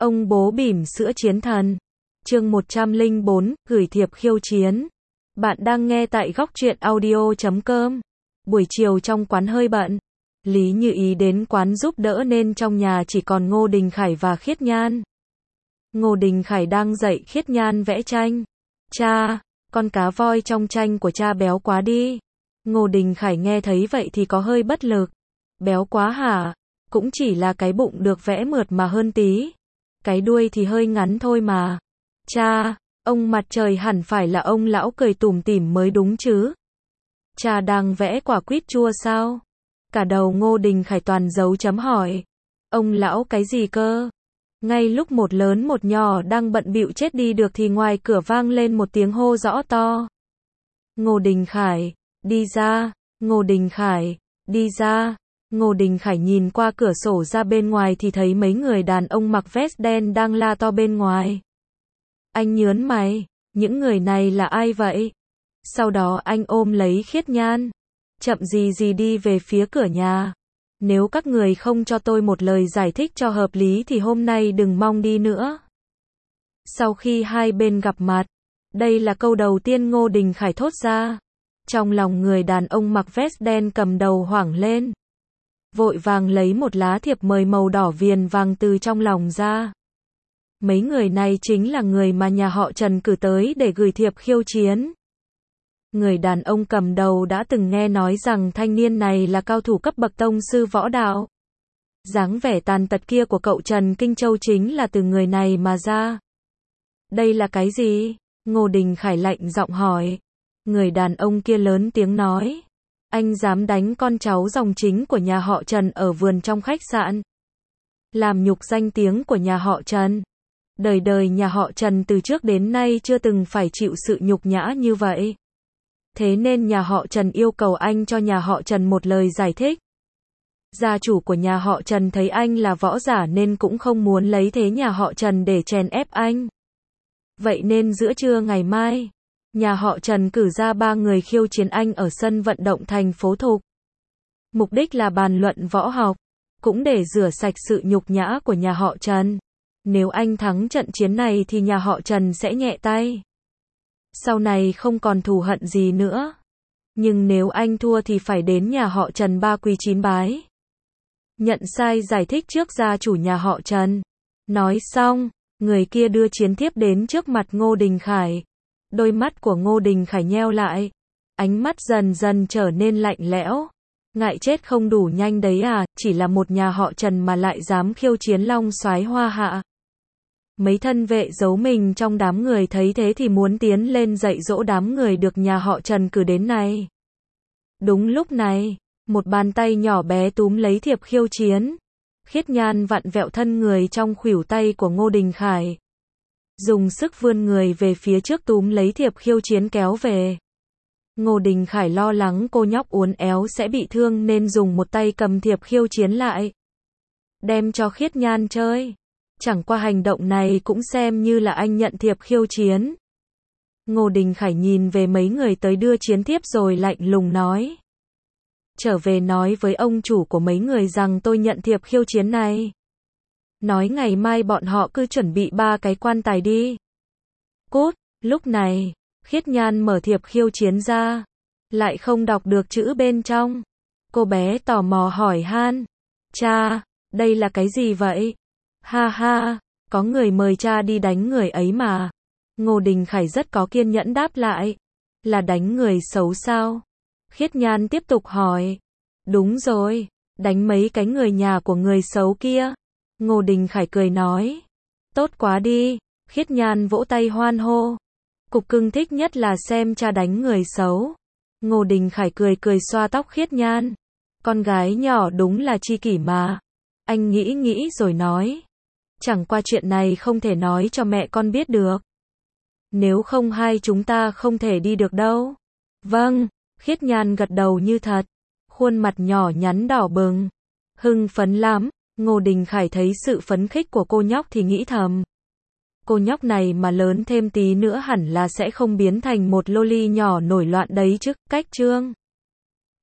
Ông bố bỉm sữa chiến thần. Chương 104, gửi thiệp khiêu chiến. Bạn đang nghe tại góc truyện audio.com. Buổi chiều trong quán hơi bận. Lý Như Ý đến quán giúp đỡ nên trong nhà chỉ còn Ngô Đình Khải và Khiết Nhan. Ngô Đình Khải đang dạy Khiết Nhan vẽ tranh. Cha, con cá voi trong tranh của cha béo quá đi. Ngô Đình Khải nghe thấy vậy thì có hơi bất lực. Béo quá hả? Cũng chỉ là cái bụng được vẽ mượt mà hơn tí. Cái đuôi thì hơi ngắn thôi mà. Cha, ông mặt trời hẳn phải là ông lão cười tủm tỉm mới đúng chứ. Cha đang vẽ quả quýt chua sao? Cả đầu Ngô Đình Khải toàn dấu chấm hỏi. Ông lão cái gì cơ? Ngay lúc một lớn một nhỏ đang bận bịu chết đi được thì ngoài cửa vang lên một tiếng hô rõ to. Ngô Đình Khải, đi ra. Ngô Đình Khải, đi ra. Ngô Đình Khải nhìn qua cửa sổ ra bên ngoài thì thấy mấy người đàn ông mặc vest đen đang la to bên ngoài. Anh nhớn mày, những người này là ai vậy? Sau đó anh ôm lấy Khiết Nhan. Chậm gì đi về phía cửa nhà. Nếu các người không cho tôi một lời giải thích cho hợp lý thì hôm nay đừng mong đi nữa. Sau khi hai bên gặp mặt, đây là câu đầu tiên Ngô Đình Khải thốt ra. Trong lòng người đàn ông mặc vest đen cầm đầu hoảng lên. Vội vàng lấy một lá thiệp mời màu đỏ viền vàng từ trong lòng ra. Mấy người này chính là người mà nhà họ Trần cử tới để gửi thiệp khiêu chiến. Người đàn ông cầm đầu đã từng nghe nói rằng thanh niên này là cao thủ cấp bậc tông sư võ đạo. Dáng vẻ tàn tật kia của cậu Trần Kinh Châu chính là từ người này mà ra. Đây là cái gì? Ngô Đình Khải lạnh giọng hỏi. Người đàn ông kia lớn tiếng nói. Anh dám đánh con cháu dòng chính của nhà họ Trần ở vườn trong khách sạn. Làm nhục danh tiếng của nhà họ Trần. Đời đời nhà họ Trần từ trước đến nay chưa từng phải chịu sự nhục nhã như vậy. Thế nên nhà họ Trần yêu cầu anh cho nhà họ Trần một lời giải thích. Gia chủ của nhà họ Trần thấy anh là võ giả nên cũng không muốn lấy thế nhà họ Trần để chèn ép anh. Vậy nên giữa trưa ngày mai, nhà họ Trần cử ra 3 người khiêu chiến anh ở sân vận động thành phố Thục. Mục đích là bàn luận võ học, cũng để rửa sạch sự nhục nhã của nhà họ Trần. Nếu anh thắng trận chiến này thì nhà họ Trần sẽ nhẹ tay. Sau này không còn thù hận gì nữa. Nhưng nếu anh thua thì phải đến nhà họ Trần 3 quỳ 9 bái. Nhận sai giải thích trước gia chủ nhà họ Trần. Nói xong, người kia đưa chiến thiếp đến trước mặt Ngô Đình Khải. Đôi mắt của Ngô Đình Khải nheo lại. Ánh mắt dần dần trở nên lạnh lẽo. Ngại chết không đủ nhanh đấy à, chỉ là một nhà họ Trần mà lại dám khiêu chiến Long Soái Hoa Hạ. Mấy thân vệ giấu mình trong đám người thấy thế thì muốn tiến lên dạy dỗ đám người được nhà họ Trần cử đến này. Đúng lúc này, một bàn tay nhỏ bé túm lấy thiệp khiêu chiến. Khiết Nhan vặn vẹo thân người trong khuỷu tay của Ngô Đình Khải. Dùng sức vươn người về phía trước túm lấy thiệp khiêu chiến kéo về. Ngô Đình Khải lo lắng cô nhóc uốn éo sẽ bị thương nên dùng một tay cầm thiệp khiêu chiến lại. Đem cho Khiết Nhan chơi. Chẳng qua hành động này cũng xem như là anh nhận thiệp khiêu chiến. Ngô Đình Khải nhìn về mấy người tới đưa chiến thiếp rồi lạnh lùng nói. Trở về nói với ông chủ của mấy người rằng tôi nhận thiệp khiêu chiến này. Nói ngày mai bọn họ cứ chuẩn bị 3 cái quan tài đi. Cút, lúc này, Khiết Nhan mở thiệp khiêu chiến ra. Lại không đọc được chữ bên trong. Cô bé tò mò hỏi han. Cha, đây là cái gì vậy? Ha ha, có người mời cha đi đánh người ấy mà. Ngô Đình Khải rất có kiên nhẫn đáp lại. Là đánh người xấu sao? Khiết Nhan tiếp tục hỏi. Đúng rồi, đánh mấy cái người nhà của người xấu kia. Ngô Đình Khải cười nói. Tốt quá đi. Khiết Nhan vỗ tay hoan hô. Cục cưng thích nhất là xem cha đánh người xấu. Ngô Đình Khải cười xoa tóc Khiết Nhan. Con gái nhỏ đúng là tri kỷ mà. Anh nghĩ rồi nói. Chẳng qua chuyện này không thể nói cho mẹ con biết được. Nếu không hai chúng ta không thể đi được đâu. Vâng, Khiết Nhan gật đầu như thật. Khuôn mặt nhỏ nhắn đỏ bừng. Hưng phấn lắm. Ngô Đình Khải thấy sự phấn khích của cô nhóc thì nghĩ thầm. Cô nhóc này mà lớn thêm tí nữa hẳn là sẽ không biến thành một loli nhỏ nổi loạn đấy chứ. Cách chương